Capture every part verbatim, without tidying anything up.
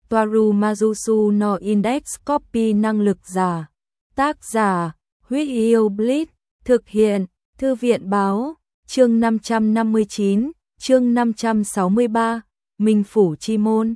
Toaru Majusu no Index Copy năng lực giả. Tác giả, Huyết Yêu Blitz, thực hiện, Thư viện báo, chương năm trăm năm mươi chín, chương năm trăm sáu mươi ba, Minh Phủ Chi Môn.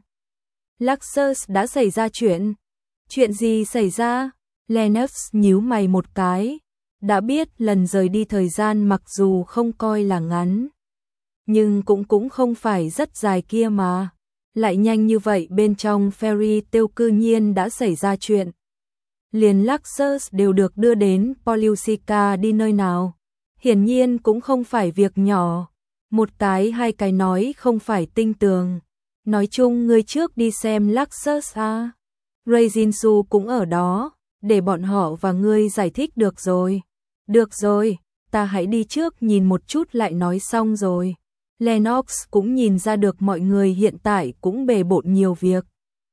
Luxus đã xảy ra chuyện. Chuyện gì xảy ra? Lennox nhíu mày một cái. Đã biết lần rời đi thời gian mặc dù không coi là ngắn, nhưng cũng cũng không phải rất dài kia mà. Lại nhanh như vậy bên trong Fairy Tail cư nhiên đã xảy ra chuyện. Liền Luxus đều được đưa đến Polusica đi nơi nào. Hiển nhiên cũng không phải việc nhỏ. Một cái hai cái nói không phải tinh tường. Nói chung ngươi trước đi xem Luxus à. Reijinsu cũng ở đó, để bọn họ và ngươi giải thích được rồi. Được rồi, ta hãy đi trước nhìn một chút lại nói xong rồi. Lennox cũng nhìn ra được mọi người hiện tại cũng bề bộn nhiều việc.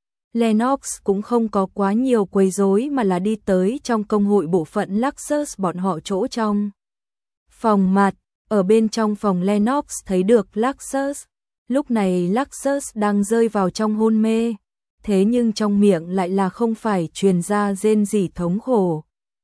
Lennox cũng không có quá nhiều quấy rối mà là đi tới trong công hội bộ phận Luxus bọn họ chỗ trong phòng mặt. Ở bên trong phòng Lennox thấy được Luxus. Lúc này Luxus đang rơi vào trong hôn mê. Thế nhưng trong miệng lại là không phải truyền ra rên rỉ thống khổ.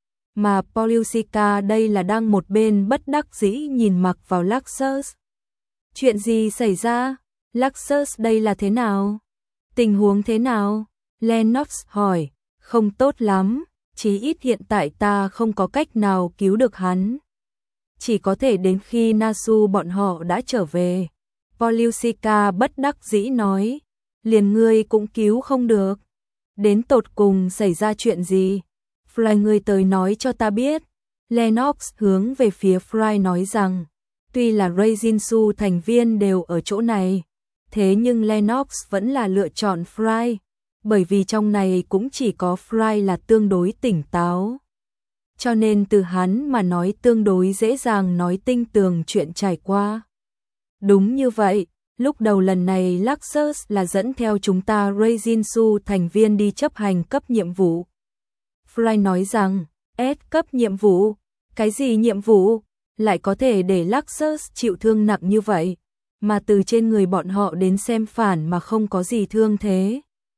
Mà Polusica đây là đang một bên bất đắc dĩ nhìn mặc vào Luxus. Chuyện gì xảy ra? Luxus đây là thế nào? Tình huống thế nào? Lennox hỏi. Không tốt lắm, chí ít hiện tại ta không có cách nào cứu được hắn. Chỉ có thể đến khi Nasu bọn họ đã trở về. Polusica bất đắc dĩ nói. Liền ngươi cũng cứu không được. Đến tột cùng xảy ra chuyện gì? Fry ngươi tới nói cho ta biết. Lennox hướng về phía Fry nói rằng, tuy là Reijinsu thành viên đều ở chỗ này, thế nhưng Lennox vẫn là lựa chọn Fry, bởi vì trong này cũng chỉ có Fry là tương đối tỉnh táo. Cho nên từ hắn mà nói tương đối dễ dàng nói tinh tường chuyện trải qua. Đúng như vậy, lúc đầu lần này Luxus là dẫn theo chúng ta Reijinsu thành viên đi chấp hành cấp nhiệm vụ. Fry nói rằng, S cấp nhiệm vụ, cái gì nhiệm vụ, lại có thể để Luxus chịu thương nặng như vậy, mà từ trên người bọn họ đến xem phản mà không có gì thương thế.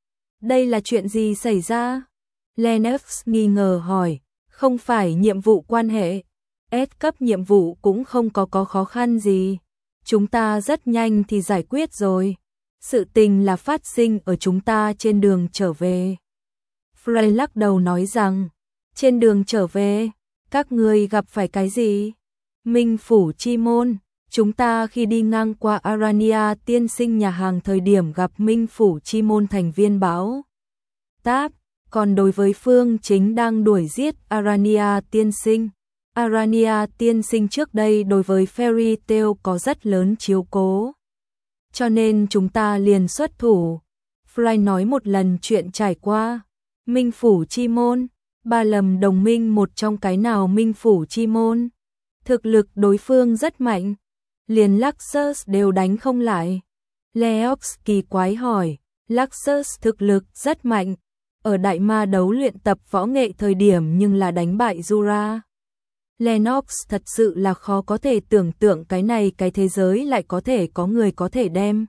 Đây là chuyện gì xảy ra? Lennox nghi ngờ hỏi, không phải nhiệm vụ quan hệ, S cấp nhiệm vụ cũng không có có khó khăn gì, chúng ta rất nhanh thì giải quyết rồi, sự tình là phát sinh ở chúng ta trên đường trở về. Frey lắc đầu nói rằng, trên đường trở về, các ngươi gặp phải cái gì? Minh Phủ Chi Môn, chúng ta khi đi ngang qua Arania tiên sinh nhà hàng thời điểm gặp Minh Phủ Chi Môn thành viên báo táp, còn đối với phương chính đang đuổi giết Arania tiên sinh. Arania tiên sinh trước đây đối với Fairy Tail có rất lớn chiếu cố. Cho nên chúng ta liền xuất thủ. Fry nói một lần chuyện trải qua. Minh Phủ Chi Môn, ba lầm đồng minh một trong cái nào Minh Phủ Chi Môn. Thực lực đối phương rất mạnh, liền Luxus đều đánh không lại. Leox kỳ quái hỏi, Luxus thực lực rất mạnh, ở đại ma đấu luyện tập võ nghệ thời điểm nhưng là đánh bại Jura. Lennox thật sự là khó có thể tưởng tượng cái này cái thế giới lại có thể có người có thể đem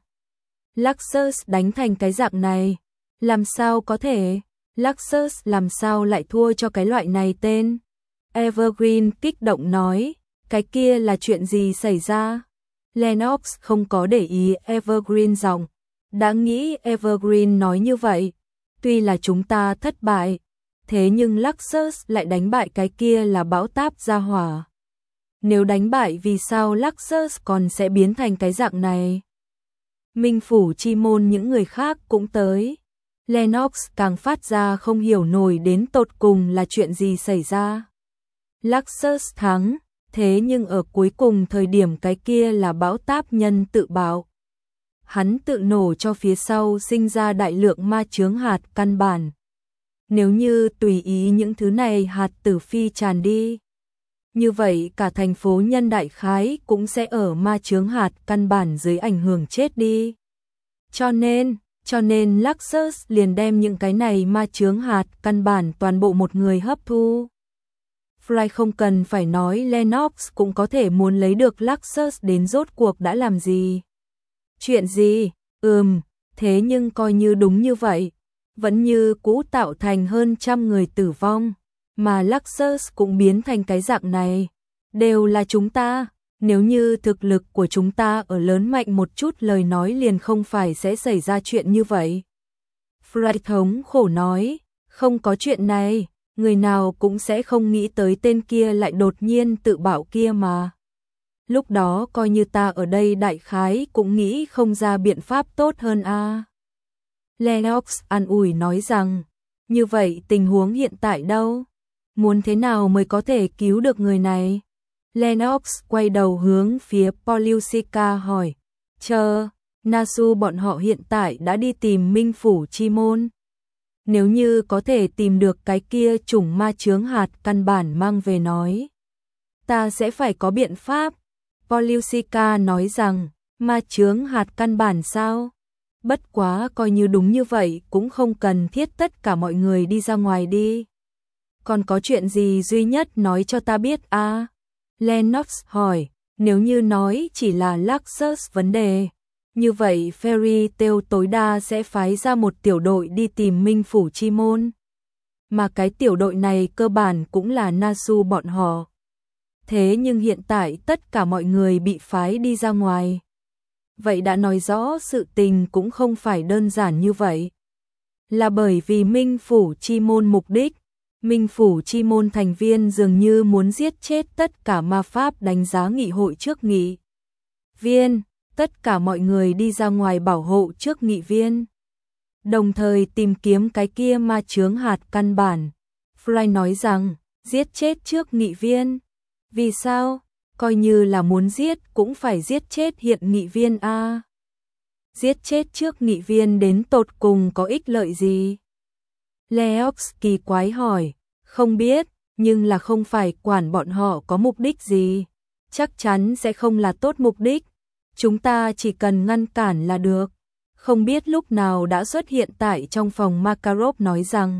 Luxus đánh thành cái dạng này. Làm sao có thể? Luxus làm sao lại thua cho cái loại này tên? Evergreen kích động nói, cái kia là chuyện gì xảy ra? Lennox không có để ý Evergreen giọng, đã nghĩ Evergreen nói như vậy, tuy là chúng ta thất bại, thế nhưng Luxus lại đánh bại cái kia là bão táp gia hỏa. Nếu đánh bại vì sao Luxus còn sẽ biến thành cái dạng này? Minh Phủ Chi Môn những người khác cũng tới. Lennox càng phát ra không hiểu nổi đến tột cùng là chuyện gì xảy ra. Luxus thắng, thế nhưng ở cuối cùng thời điểm cái kia là bão táp nhân tự bạo. Hắn tự nổ cho phía sau sinh ra đại lượng ma chướng hạt căn bản. Nếu như tùy ý những thứ này hạt tử phi tràn đi, như vậy cả thành phố nhân đại khái cũng sẽ ở ma chướng hạt căn bản dưới ảnh hưởng chết đi. Cho nên, cho nên Luxus liền đem những cái này ma chướng hạt căn bản toàn bộ một người hấp thu. Fry không cần phải nói Lennox cũng có thể muốn lấy được Luxus đến rốt cuộc đã làm gì. Chuyện gì? Ừm, thế nhưng coi như đúng như vậy, vẫn như cũ tạo thành hơn trăm người tử vong, mà Luxus cũng biến thành cái dạng này. Đều là chúng ta, nếu như thực lực của chúng ta ở lớn mạnh một chút lời nói liền không phải sẽ xảy ra chuyện như vậy. Fry thống khổ nói, không có chuyện này, người nào cũng sẽ không nghĩ tới tên kia lại đột nhiên tự bảo kia mà. Lúc đó coi như ta ở đây đại khái cũng nghĩ không ra biện pháp tốt hơn a. À. Lennox an ủi nói rằng, như vậy tình huống hiện tại đâu? Muốn thế nào mới có thể cứu được người này? Lennox quay đầu hướng phía Poliusica hỏi, chờ, Nasu bọn họ hiện tại đã đi tìm Minh Phủ Chi Môn. Nếu như có thể tìm được cái kia chủng ma chướng hạt căn bản mang về nói, ta sẽ phải có biện pháp. Poliusica nói rằng, ma chướng hạt căn bản sao? Bất quá coi như đúng như vậy cũng không cần thiết tất cả mọi người đi ra ngoài đi. Còn có chuyện gì duy nhất nói cho ta biết a? À? Lennox hỏi, nếu như nói chỉ là Luxus vấn đề, như vậy Fairy Tail tối đa sẽ phái ra một tiểu đội đi tìm Minh Phủ Chi Môn. Mà cái tiểu đội này cơ bản cũng là Nasu bọn họ. Thế nhưng hiện tại tất cả mọi người bị phái đi ra ngoài. Vậy đã nói rõ sự tình cũng không phải đơn giản như vậy. Là bởi vì Minh Phủ Chi Môn mục đích, Minh Phủ Chi Môn thành viên dường như muốn giết chết tất cả ma pháp đánh giá nghị hội trước nghị viên, tất cả mọi người đi ra ngoài bảo hộ trước nghị viên. Đồng thời tìm kiếm cái kia ma chướng hạt căn bản. Fry nói rằng, giết chết trước nghị viên. Vì sao? Coi như là muốn giết cũng phải giết chết hiện nghị viên a. À. Giết chết trước nghị viên đến tột cùng có ích lợi gì? Leox kỳ quái hỏi, không biết, nhưng là không phải quản bọn họ có mục đích gì. Chắc chắn sẽ không là tốt mục đích. Chúng ta chỉ cần ngăn cản là được. Không biết lúc nào đã xuất hiện tại trong phòng Makarov nói rằng,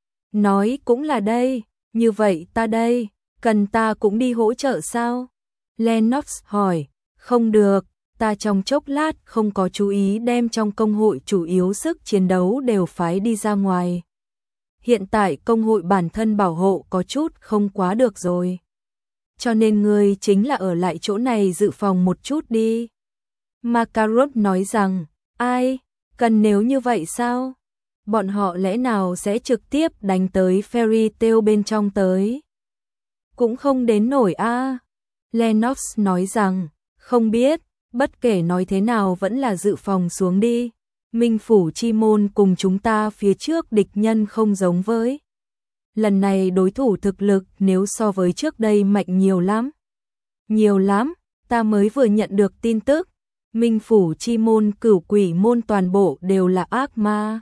nói cũng là đây, như vậy ta đây, cần ta cũng đi hỗ trợ sao? Lennox hỏi, không được, ta trong chốc lát không có chú ý đem trong công hội chủ yếu sức chiến đấu đều phái đi ra ngoài. Hiện tại công hội bản thân bảo hộ có chút không quá được rồi. Cho nên ngươi chính là ở lại chỗ này dự phòng một chút đi. Makarov nói rằng, ai, cần nếu như vậy sao? Bọn họ lẽ nào sẽ trực tiếp đánh tới Fairy Tail bên trong tới? Cũng không đến nổi a. À. Lennox nói rằng, không biết, bất kể nói thế nào vẫn là dự phòng xuống đi. Minh Phủ Chi Môn cùng chúng ta phía trước địch nhân không giống với. Lần này đối thủ thực lực nếu so với trước đây mạnh nhiều lắm. Nhiều lắm, ta mới vừa nhận được tin tức. Minh Phủ Chi Môn cửu quỷ môn toàn bộ đều là ác ma.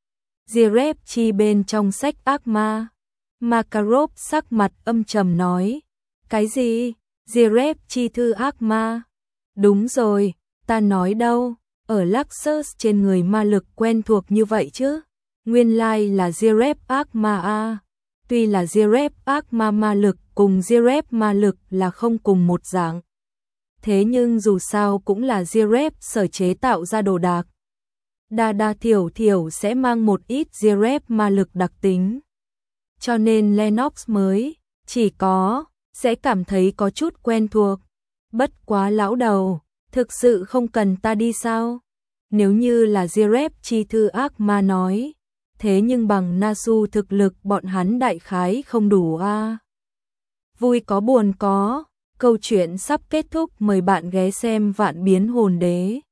Zirep chi bên trong sách ác ma. Makarov sắc mặt âm trầm nói. Cái gì? Zirep chi thư ác ma? Đúng rồi, ta nói đâu, ở Luxus trên người ma lực quen thuộc như vậy chứ. Nguyên lai là Zirep ác ma a. Tuy là Zirep ác ma ma lực cùng Zirep ma lực là không cùng một dạng. Thế nhưng dù sao cũng là Zirep sở chế tạo ra đồ đạc. Đa đa thiểu thiểu sẽ mang một ít Zirep ma lực đặc tính. Cho nên Lennox mới chỉ có sẽ cảm thấy có chút quen thuộc. Bất quá lão đầu, thực sự không cần ta đi sao? Nếu như là Zirep chi thư ác ma nói, thế nhưng bằng Nasu thực lực bọn hắn đại khái không đủ a. À. Vui có buồn có, câu chuyện sắp kết thúc, mời bạn ghé xem Vạn Biến Hồn Đế.